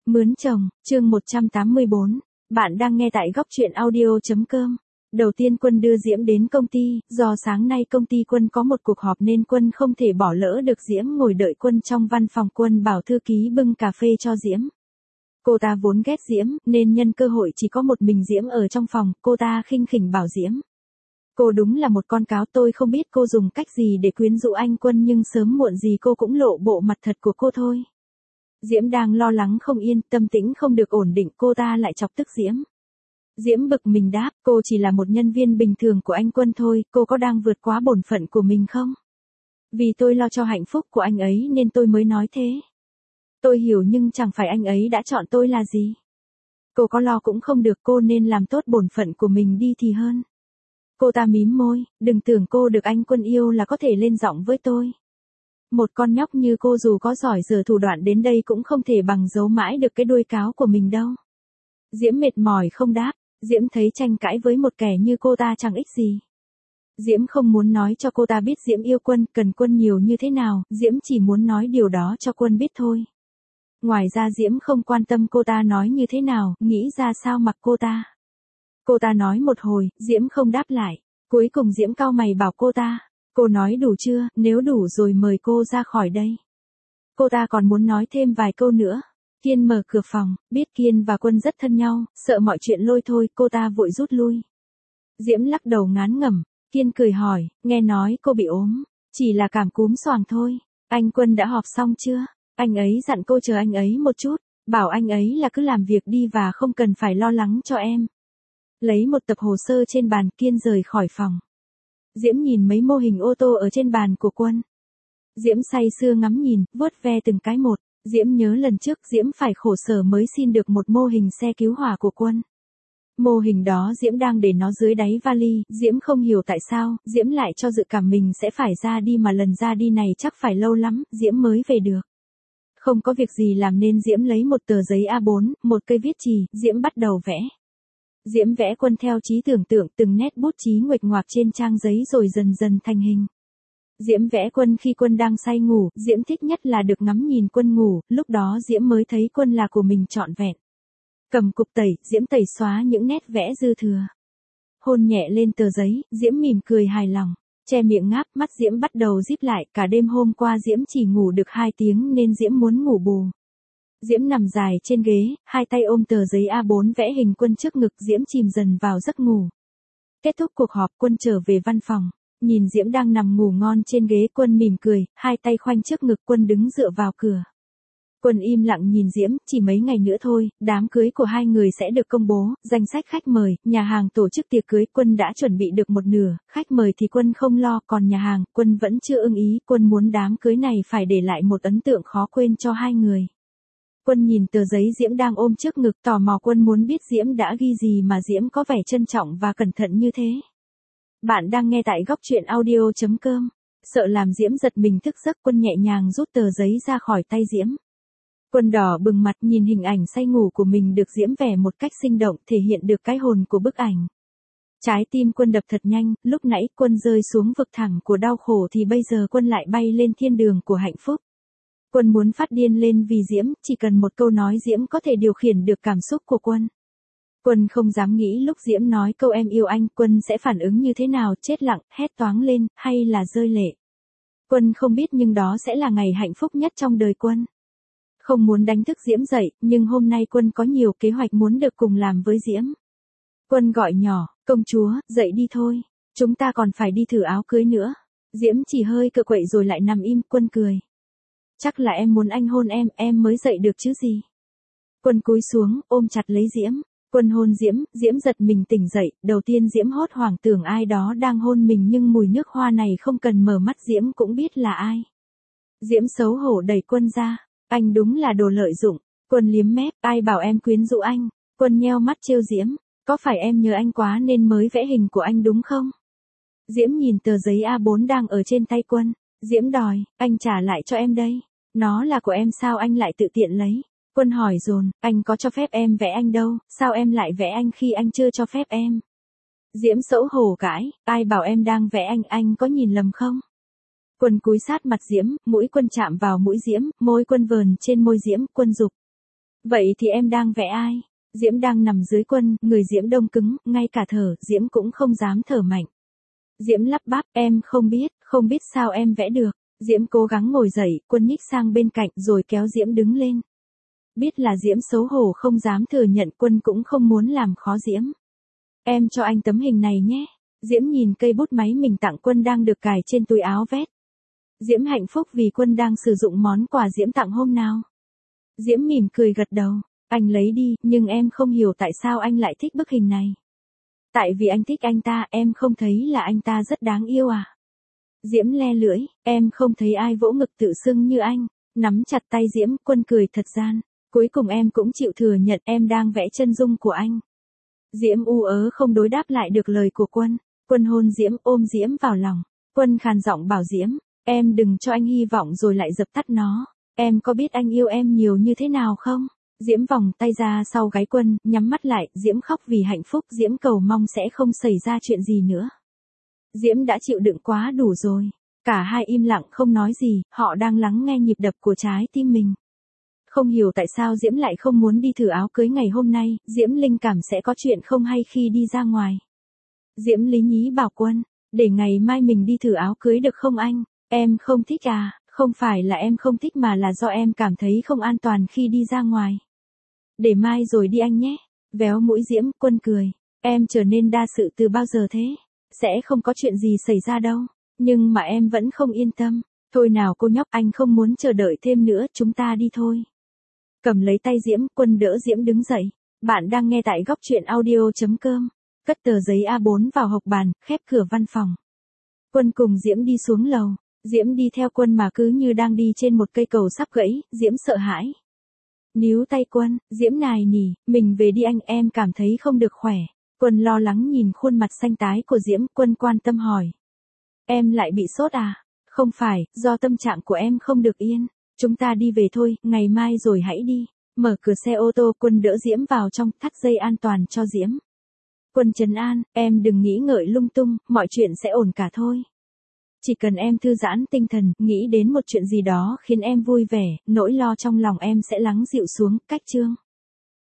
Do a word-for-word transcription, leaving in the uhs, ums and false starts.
Mướn chồng, chương một trăm tám mươi bốn. Bạn đang nghe tại góc truyện audio chấm com. Đầu tiên Quân đưa Diễm đến công ty, do sáng nay công ty Quân có một cuộc họp nên Quân không thể bỏ lỡ được Diễm ngồi đợi Quân trong văn phòng. Quân bảo thư ký bưng cà phê cho Diễm. Cô ta vốn ghét Diễm, nên nhân cơ hội chỉ có một mình Diễm ở trong phòng, cô ta khinh khỉnh bảo Diễm. Cô đúng là một con cáo, tôi không biết cô dùng cách gì để quyến rũ anh Quân, nhưng sớm muộn gì cô cũng lộ bộ mặt thật của cô thôi. Diễm đang lo lắng không yên, tâm tĩnh không được ổn định, cô ta lại chọc tức Diễm. Diễm bực mình đáp, cô chỉ là một nhân viên bình thường của anh Quân thôi, cô có đang vượt quá bổn phận của mình không? Vì tôi lo cho hạnh phúc của anh ấy nên tôi mới nói thế. Tôi hiểu nhưng chẳng phải anh ấy đã chọn tôi là gì. Cô có lo cũng không được, cô nên làm tốt bổn phận của mình đi thì hơn. Cô ta mím môi, đừng tưởng cô được anh Quân yêu là có thể lên giọng với tôi. Một con nhóc như cô dù có giỏi giở thủ đoạn đến đây cũng không thể bằng giấu mãi được cái đuôi cáo của mình đâu. Diễm mệt mỏi không đáp, Diễm thấy tranh cãi với một kẻ như cô ta chẳng ích gì. Diễm không muốn nói cho cô ta biết Diễm yêu Quân, cần Quân nhiều như thế nào, Diễm chỉ muốn nói điều đó cho Quân biết thôi. Ngoài ra Diễm không quan tâm cô ta nói như thế nào, nghĩ ra sao mặc cô ta. Cô ta nói một hồi, Diễm không đáp lại. Cuối cùng Diễm cau mày bảo cô ta, cô nói đủ chưa, nếu đủ rồi mời cô ra khỏi đây. Cô ta còn muốn nói thêm vài câu nữa. Kiên mở cửa phòng, biết Kiên và Quân rất thân nhau, sợ mọi chuyện lôi thôi, cô ta vội rút lui. Diễm lắc đầu ngán ngẩm, Kiên cười hỏi, nghe nói cô bị ốm, chỉ là cảm cúm xoàng thôi. Anh Quân đã họp xong chưa? Anh ấy dặn cô chờ anh ấy một chút, bảo anh ấy là cứ làm việc đi và không cần phải lo lắng cho em. Lấy một tập hồ sơ trên bàn, Kiên rời khỏi phòng. Diễm nhìn mấy mô hình ô tô ở trên bàn của Quân. Diễm say sưa ngắm nhìn, vuốt ve từng cái một. Diễm nhớ lần trước Diễm phải khổ sở mới xin được một mô hình xe cứu hỏa của Quân. Mô hình đó Diễm đang để nó dưới đáy vali, Diễm không hiểu tại sao, Diễm lại cho dự cảm mình sẽ phải ra đi mà lần ra đi này chắc phải lâu lắm, Diễm mới về được. Không có việc gì làm nên Diễm lấy một tờ giấy A bốn, một cây viết chì, Diễm bắt đầu vẽ. Diễm vẽ Quân theo trí tưởng tượng, từng nét bút chí nguệch ngoạc trên trang giấy rồi dần dần thành hình. Diễm vẽ Quân khi Quân đang say ngủ, Diễm thích nhất là được ngắm nhìn Quân ngủ, lúc đó Diễm mới thấy Quân là của mình trọn vẹn. Cầm cục tẩy, Diễm tẩy xóa những nét vẽ dư thừa. Hôn nhẹ lên tờ giấy, Diễm mỉm cười hài lòng, che miệng ngáp, mắt Diễm bắt đầu díp lại, cả đêm hôm qua Diễm chỉ ngủ được hai tiếng nên Diễm muốn ngủ bù. Diễm nằm dài trên ghế, hai tay ôm tờ giấy A bốn vẽ hình Quân trước ngực, Diễm chìm dần vào giấc ngủ. Kết thúc cuộc họp, Quân trở về văn phòng, nhìn Diễm đang nằm ngủ ngon trên ghế, Quân mỉm cười, hai tay khoanh trước ngực, Quân đứng dựa vào cửa. Quân im lặng nhìn Diễm, chỉ mấy ngày nữa thôi, đám cưới của hai người sẽ được công bố, danh sách khách mời, nhà hàng tổ chức tiệc cưới, Quân đã chuẩn bị được một nửa, khách mời thì Quân không lo, còn nhà hàng, Quân vẫn chưa ưng ý, Quân muốn đám cưới này phải để lại một ấn tượng khó quên cho hai người. Quân nhìn tờ giấy Diễm đang ôm trước ngực, tò mò, Quân muốn biết Diễm đã ghi gì mà Diễm có vẻ trân trọng và cẩn thận như thế. Bạn đang nghe tại góc truyện audio chấm com. Sợ làm Diễm giật mình thức giấc, Quân nhẹ nhàng rút tờ giấy ra khỏi tay Diễm. Quân đỏ bừng mặt nhìn hình ảnh say ngủ của mình được Diễm vẽ một cách sinh động, thể hiện được cái hồn của bức ảnh. Trái tim Quân đập thật nhanh, lúc nãy Quân rơi xuống vực thẳm của đau khổ thì bây giờ Quân lại bay lên thiên đường của hạnh phúc. Quân muốn phát điên lên vì Diễm, chỉ cần một câu nói Diễm có thể điều khiển được cảm xúc của Quân. Quân không dám nghĩ lúc Diễm nói câu em yêu anh, Quân sẽ phản ứng như thế nào, chết lặng, hét toáng lên, hay là rơi lệ. Quân không biết nhưng đó sẽ là ngày hạnh phúc nhất trong đời Quân. Không muốn đánh thức Diễm dậy, nhưng hôm nay Quân có nhiều kế hoạch muốn được cùng làm với Diễm. Quân gọi nhỏ, công chúa, dậy đi thôi, chúng ta còn phải đi thử áo cưới nữa. Diễm chỉ hơi cựa quậy rồi lại nằm im, Quân cười. Chắc là em muốn anh hôn em, em mới dậy được chứ gì. Quân cúi xuống, ôm chặt lấy Diễm. Quân hôn Diễm, Diễm giật mình tỉnh dậy, đầu tiên Diễm hốt hoảng tưởng ai đó đang hôn mình nhưng mùi nước hoa này không cần mở mắt Diễm cũng biết là ai. Diễm xấu hổ đẩy Quân ra, anh đúng là đồ lợi dụng. Quân liếm mép, ai bảo em quyến rũ anh. Quân nheo mắt trêu Diễm, có phải em nhớ anh quá nên mới vẽ hình của anh đúng không? Diễm nhìn tờ giấy A bốn đang ở trên tay Quân, Diễm đòi, anh trả lại cho em đây. Nó là của em sao anh lại tự tiện lấy? Quân hỏi dồn, anh có cho phép em vẽ anh đâu, sao em lại vẽ anh khi anh chưa cho phép em? Diễm xấu hổ cãi, ai bảo em đang vẽ anh, anh có nhìn lầm không? Quân cúi sát mặt Diễm, mũi Quân chạm vào mũi Diễm, môi Quân vờn trên môi Diễm, Quân giục. Vậy thì em đang vẽ ai? Diễm đang nằm dưới Quân, người Diễm đông cứng, ngay cả thở, Diễm cũng không dám thở mạnh. Diễm lắp bắp, em không biết, không biết sao em vẽ được. Diễm cố gắng ngồi dậy, Quân nhích sang bên cạnh rồi kéo Diễm đứng lên. Biết là Diễm xấu hổ không dám thừa nhận, Quân cũng không muốn làm khó Diễm. Em cho anh tấm hình này nhé. Diễm nhìn cây bút máy mình tặng Quân đang được cài trên túi áo vest. Diễm hạnh phúc vì Quân đang sử dụng món quà Diễm tặng hôm nào. Diễm mỉm cười gật đầu. Anh lấy đi, nhưng em không hiểu tại sao anh lại thích bức hình này. Tại vì anh thích anh ta, em không thấy là anh ta rất đáng yêu à? Diễm le lưỡi, em không thấy ai vỗ ngực tự xưng như anh. Nắm chặt tay Diễm, Quân cười thật gian. Cuối cùng em cũng chịu thừa nhận em đang vẽ chân dung của anh. Diễm u ớ không đối đáp lại được lời của Quân. Quân hôn Diễm, ôm Diễm vào lòng. Quân khàn giọng bảo Diễm, em đừng cho anh hy vọng rồi lại dập tắt nó. Em có biết anh yêu em nhiều như thế nào không? Diễm vòng tay ra sau gáy Quân, nhắm mắt lại, Diễm khóc vì hạnh phúc, Diễm cầu mong sẽ không xảy ra chuyện gì nữa. Diễm đã chịu đựng quá đủ rồi. Cả hai im lặng không nói gì, họ đang lắng nghe nhịp đập của trái tim mình. Không hiểu tại sao Diễm lại không muốn đi thử áo cưới ngày hôm nay, Diễm linh cảm sẽ có chuyện không hay khi đi ra ngoài. Diễm lý nhí bảo Quân, để ngày mai mình đi thử áo cưới được không anh? Em không thích à? Không phải là em không thích mà là do em cảm thấy không an toàn khi đi ra ngoài. Để mai rồi đi anh nhé. Véo mũi Diễm, Quân cười. Em trở nên đa sự từ bao giờ thế? Sẽ không có chuyện gì xảy ra đâu. Nhưng mà em vẫn không yên tâm. Thôi nào cô nhóc, anh không muốn chờ đợi thêm nữa, chúng ta đi thôi. Cầm lấy tay Diễm, Quân đỡ Diễm đứng dậy. Bạn đang nghe tại góc truyện audio.com. Cất tờ giấy a bốn vào hộc bàn, khép cửa văn phòng. Quân cùng Diễm đi xuống lầu. Diễm đi theo Quân mà cứ như đang đi trên một cây cầu sắp gãy, Diễm sợ hãi. Níu tay Quân, Diễm nài nỉ, mình về đi anh, em cảm thấy không được khỏe. Quân lo lắng nhìn khuôn mặt xanh tái của Diễm, Quân quan tâm hỏi. Em lại bị sốt à? Không phải, do tâm trạng của em không được yên. Chúng ta đi về thôi, ngày mai rồi hãy đi. Mở cửa xe ô tô, Quân đỡ Diễm vào trong, thắt dây an toàn cho Diễm. Quân trấn an, em đừng nghĩ ngợi lung tung, mọi chuyện sẽ ổn cả thôi. Chỉ cần em thư giãn tinh thần, nghĩ đến một chuyện gì đó khiến em vui vẻ, nỗi lo trong lòng em sẽ lắng dịu xuống, cách chương.